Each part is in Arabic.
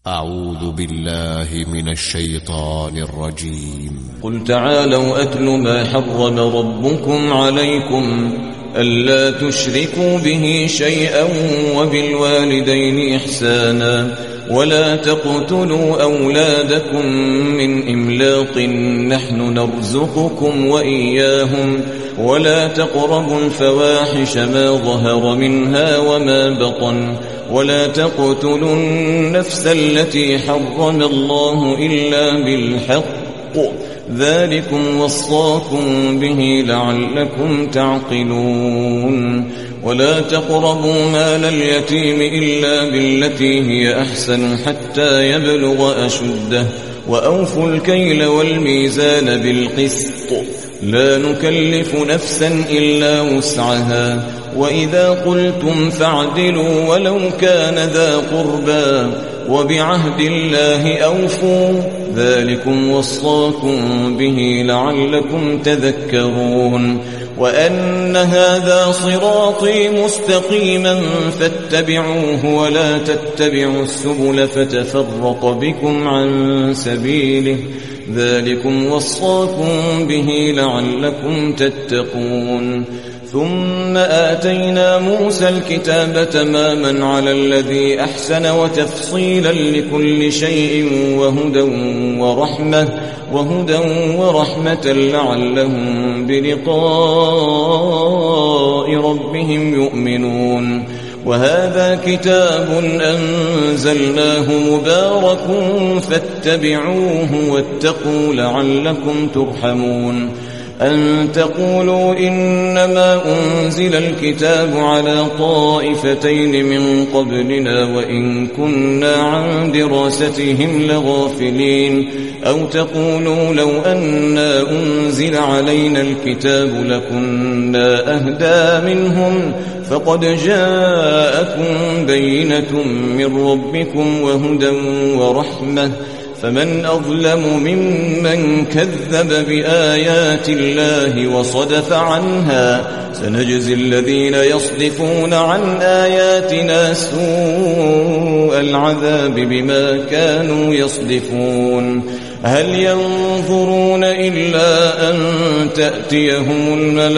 أعوذ بالله من الشيطان الرجيم. قل تعالوا أتل ما حرم ربكم عليكم ألا تشركوا به شيئا وبالوالدين إحسانا ولا تقتلوا أولادكم من إملاق نحن نرزقكم وإياهم ولا تقربوا الفواحش ما ظهر منها وما بطن ولا تقتلوا النفس التي حرم الله إلا بالحق ذلكم وصاكم به لعلكم تعقلون. ولا تقربوا مال اليتيم إلا بالتي هي أحسن حتى يبلغ أشده وأوفوا الكيل والميزان بالقسط لا نكلف نفسا إلا وسعها وإذا قلتم فاعدلوا ولو كان ذا قربى وبعهد الله أوفوا ذلكم وصاكم به لعلكم تذكرون. وأن هذا صراطي مستقيما فاتبعوه ولا تتبعوا السبل فتفرق بكم عن سبيله ذلكم وصاكم به لعلكم تتقون. ثم آتينا موسى الكتاب تماما على الذي أحسن وتفصيلا لكل شيء وهدى ورحمة لعلهم بلقاء ربهم يؤمنون. وهذا كتاب أنزلناه مبارك فاتبعوه واتقوا لعلكم ترحمون. أن تقولوا إنما أنزل الكتاب على طائفتين من قبلنا وإن كنا عن دراستهم لغافلين أو تقولوا لو أنا أنزل علينا الكتاب لكنا أهدى منهم فقد جاءكم بينة من ربكم وهدى ورحمة فمن أظلم ممن كذب بآيات الله وصدف عنها سنجزي الذين يصدفون عن آياتنا سوء العذاب بما كانوا يصدفون. هل ينظرون إلا أن تأتيهم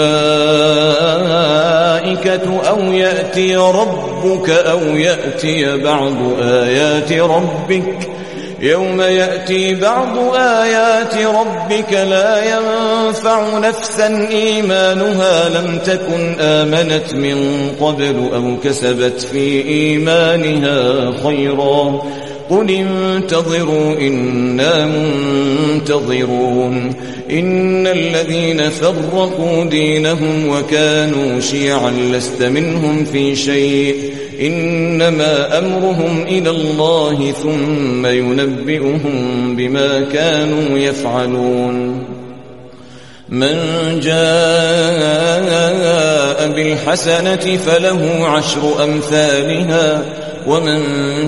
الملائكة أو يأتي ربك أو يأتي بعض آيات ربك يوم يأتي بعض آيات ربك لا ينفع نفسا إيمانها لم تكن آمنت من قبل أو كسبت في إيمانها خيرا قل انتظروا إنا منتظرون. إن الذين فرقوا دينهم وكانوا شيعا لست منهم في شيء إنما أمرهم إلى الله ثم ينبئهم بما كانوا يفعلون. من جاء بالحسنة فله 10 أمثالها ومن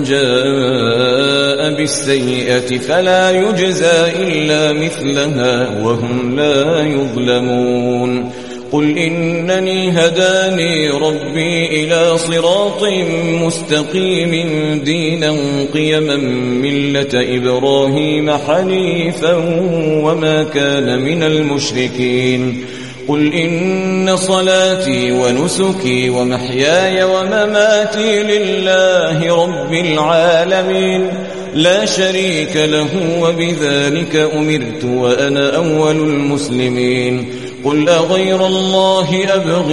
جاء بالسيئة فلا يجزى إلا مثلها وهم لا يظلمون. قل إنني هداني ربي إلى صراط مستقيم دينا قيما ملة إبراهيم حنيفا وما كان من المشركين. قل إن صلاتي ونسكي ومحياي ومماتي لله رب العالمين لا شريك له وبذلك أمرت وأنا أول المسلمين. قل أغير الله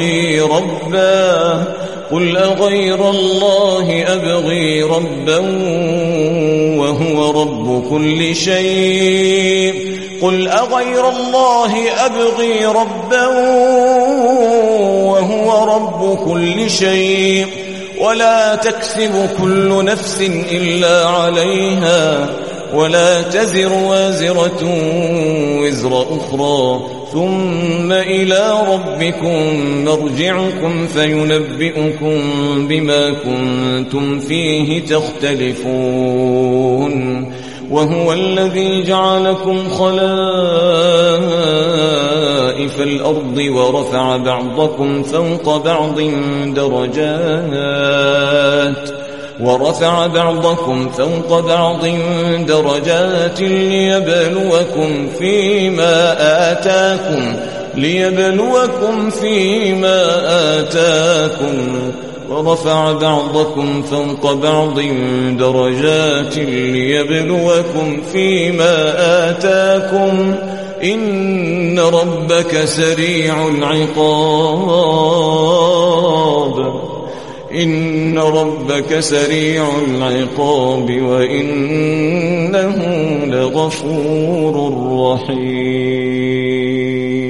أبغي ربا وهو رب كل شيء قل أغير الله أبغي ربا وهو رب كل شيء ولا تكسب كل نفس إلا عليها ولا تزر وازرة وزر أخرى ثم إلى ربكم مرجعكم فينبئكم بما كنتم فيه تختلفون. وهو الذي جعلكم خلائف الأرض ورفع بعضكم فوق بعض درجات ورفع بعضكم فوق بعض درجات ليبلوكم فيما آتاكم ورفع بعضكم فوق بعض درجات ليبلوكم فيما آتاكم إن ربك سريع العقاب وإنه لغفور رحيم.